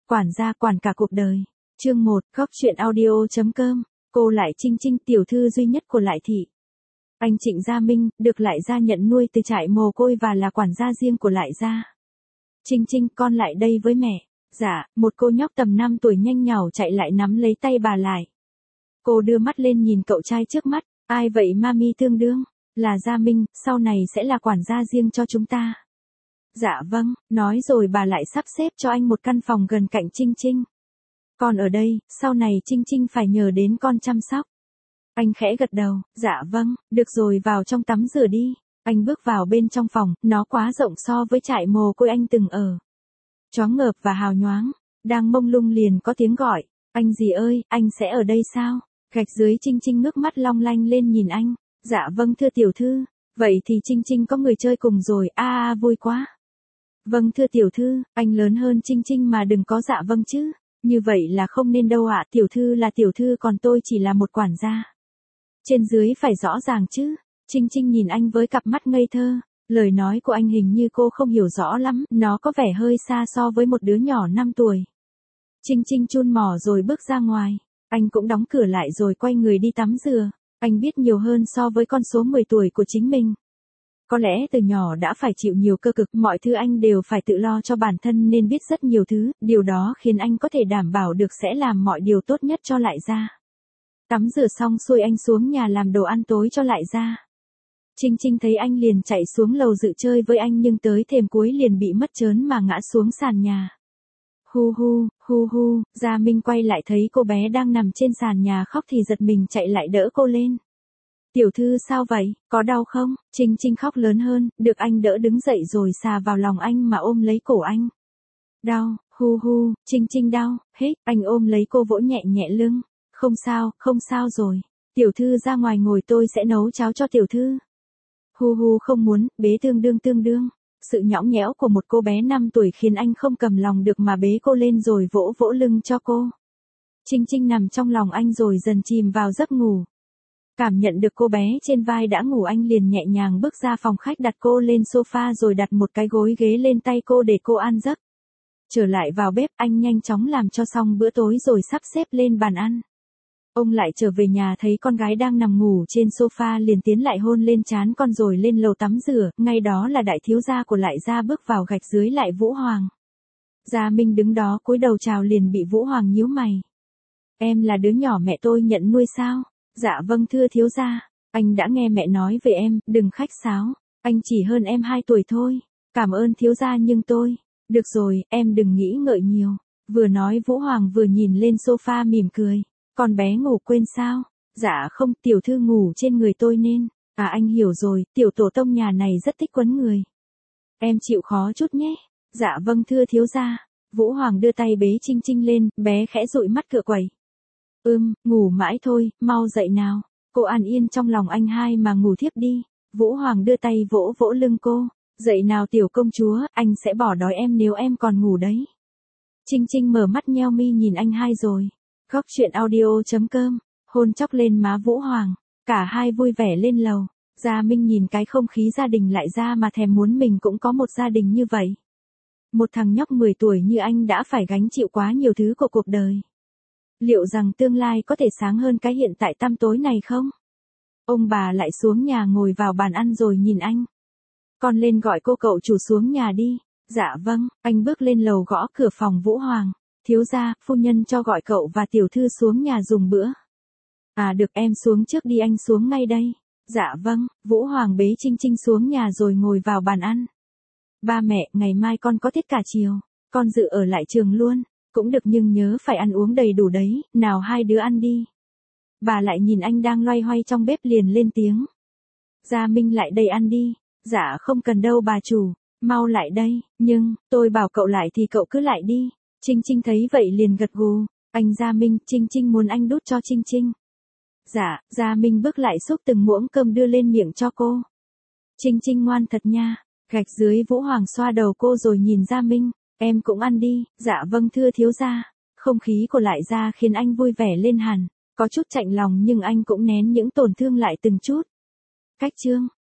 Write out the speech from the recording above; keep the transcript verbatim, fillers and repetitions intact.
Quản gia quản cả cuộc đời. Chương một, góc truyện audio chấm com. Cô Lại Trinh Trinh, tiểu thư duy nhất của Lại thị. Anh Trịnh Gia Minh, được Lại gia nhận nuôi từ trại mồ côi và là quản gia riêng của Lại gia. Trinh Trinh, con lại đây với mẹ. Dạ, một cô nhóc tầm năm tuổi nhanh nhảu chạy lại nắm lấy tay bà Lại. Cô đưa mắt lên nhìn cậu trai trước mắt. Ai vậy mami tương đương? Là Gia Minh, sau này sẽ là quản gia riêng cho chúng ta. Dạ vâng, nói rồi bà lại sắp xếp cho anh một căn phòng gần cạnh Trinh Trinh. Còn ở đây, sau này Trinh Trinh phải nhờ đến con chăm sóc. Anh khẽ gật đầu, dạ vâng, được rồi, vào trong tắm rửa đi. Anh bước vào bên trong phòng, nó quá rộng so với trại mồ côi anh từng ở. Choáng ngợp và hào nhoáng, đang mông lung liền có tiếng gọi, anh gì ơi, anh sẽ ở đây sao? Gạch dưới Trinh Trinh ngước mắt long lanh lên nhìn anh, dạ vâng thưa tiểu thư, vậy thì Trinh Trinh có người chơi cùng rồi, a à, à, vui quá. Vâng thưa tiểu thư, anh lớn hơn Trinh Trinh mà đừng có dạ vâng chứ, như vậy là không nên đâu ạ, tiểu thư là tiểu thư còn tôi chỉ là một quản gia. Trên dưới phải rõ ràng chứ. Trinh Trinh nhìn anh với cặp mắt ngây thơ, lời nói của anh hình như cô không hiểu rõ lắm, nó có vẻ hơi xa so với một đứa nhỏ năm tuổi. Trinh Trinh chun mỏ rồi bước ra ngoài, anh cũng đóng cửa lại rồi quay người đi tắm rửa, anh biết nhiều hơn so với con số mười tuổi của chính mình. Có lẽ từ nhỏ đã phải chịu nhiều cơ cực, mọi thứ anh đều phải tự lo cho bản thân nên biết rất nhiều thứ, điều đó khiến anh có thể đảm bảo được sẽ làm mọi điều tốt nhất cho Lại gia. Tắm rửa xong xuôi anh xuống nhà làm đồ ăn tối cho Lại gia. Trinh Trinh thấy anh liền chạy xuống lầu dự chơi với anh nhưng tới thềm cuối liền bị mất trớn mà ngã xuống sàn nhà. Hu hu, hu hu, Gia Minh quay lại thấy cô bé đang nằm trên sàn nhà khóc thì giật mình chạy lại đỡ cô lên. Tiểu thư sao vậy, có đau không? Trinh Trinh khóc lớn hơn, được anh đỡ đứng dậy rồi xà vào lòng anh mà ôm lấy cổ anh. Đau, hu hu, Trinh Trinh đau, hết, anh ôm lấy cô vỗ nhẹ nhẹ lưng. Không sao, không sao rồi. Tiểu thư ra ngoài ngồi tôi sẽ nấu cháo cho tiểu thư. Hu hu không muốn, bế tương đương tương đương. Sự nhõng nhẽo của một cô bé năm tuổi khiến anh không cầm lòng được mà bế cô lên rồi vỗ vỗ lưng cho cô. Trinh Trinh nằm trong lòng anh rồi dần chìm vào giấc ngủ. Cảm nhận được cô bé trên vai đã ngủ anh liền nhẹ nhàng bước ra phòng khách đặt cô lên sofa rồi đặt một cái gối ghế lên tay cô để cô an giấc. Trở lại vào bếp anh nhanh chóng làm cho xong bữa tối rồi sắp xếp lên bàn ăn. Ông Lại trở về nhà thấy con gái đang nằm ngủ trên sofa liền tiến lại hôn lên trán con rồi lên lầu tắm rửa, ngay đó là đại thiếu gia của Lại gia bước vào gạch dưới Lại Vũ Hoàng. Gia Minh đứng đó cúi đầu chào liền bị Vũ Hoàng nhíu mày. Em là đứa nhỏ mẹ tôi nhận nuôi sao? Dạ vâng thưa thiếu gia, anh đã nghe mẹ nói về em, đừng khách sáo, anh chỉ hơn em hai tuổi thôi. Cảm ơn thiếu gia nhưng tôi, được rồi, em đừng nghĩ ngợi nhiều. Vừa nói Vũ Hoàng vừa nhìn lên sofa mỉm cười. Con bé ngủ quên sao? Dạ không, tiểu thư ngủ trên người tôi nên. À anh hiểu rồi, tiểu tổ tông nhà này rất thích quấn người. Em chịu khó chút nhé. Dạ vâng thưa thiếu gia. Vũ Hoàng đưa tay bế Trinh Trinh lên, bé khẽ dụi mắt cựa quẩy. Ưm, ngủ mãi thôi, mau dậy nào. Cô an yên trong lòng anh hai mà ngủ thiếp đi. Vũ Hoàng đưa tay vỗ vỗ lưng cô. Dậy nào tiểu công chúa, anh sẽ bỏ đói em nếu em còn ngủ đấy. Trinh Trinh mở mắt nheo mi nhìn anh hai rồi. Góc truyện audio chấm com, hôn chóc lên má Vũ Hoàng, cả hai vui vẻ lên lầu. Gia Minh nhìn cái không khí gia đình Lại gia mà thèm muốn mình cũng có một gia đình như vậy. Một thằng nhóc mười tuổi như anh đã phải gánh chịu quá nhiều thứ của cuộc đời. Liệu rằng tương lai có thể sáng hơn cái hiện tại tăm tối này không? Ông bà lại xuống nhà ngồi vào bàn ăn rồi nhìn anh. Con lên gọi cô cậu chủ xuống nhà đi. Dạ vâng, anh bước lên lầu gõ cửa phòng Vũ Hoàng. Thiếu gia, phu nhân cho gọi cậu và tiểu thư xuống nhà dùng bữa. À được em xuống trước đi anh xuống ngay đây. Dạ vâng, Vũ Hoàng bế Trinh Trinh xuống nhà rồi ngồi vào bàn ăn. Ba mẹ, ngày mai con có tiết cả chiều, con dự ở lại trường luôn. Cũng được nhưng nhớ phải ăn uống đầy đủ đấy, nào hai đứa ăn đi. Bà lại nhìn anh đang loay hoay trong bếp liền lên tiếng. Gia Minh lại đây ăn đi. Dạ không cần đâu bà chủ, mau lại đây, nhưng, tôi bảo cậu lại thì cậu cứ lại đi. Trinh Trinh thấy vậy liền gật gù, anh Gia Minh, Trinh Trinh muốn anh đút cho Trinh Trinh. Dạ, Gia Minh bước lại xúc từng muỗng cơm đưa lên miệng cho cô. Trinh Trinh ngoan thật nha, gạch dưới Vũ Hoàng xoa đầu cô rồi nhìn Gia Minh, em cũng ăn đi, dạ vâng thưa thiếu gia. Không khí của Lại gia khiến anh vui vẻ lên hẳn, có chút chạnh lòng nhưng anh cũng nén những tổn thương lại từng chút. Cách chương.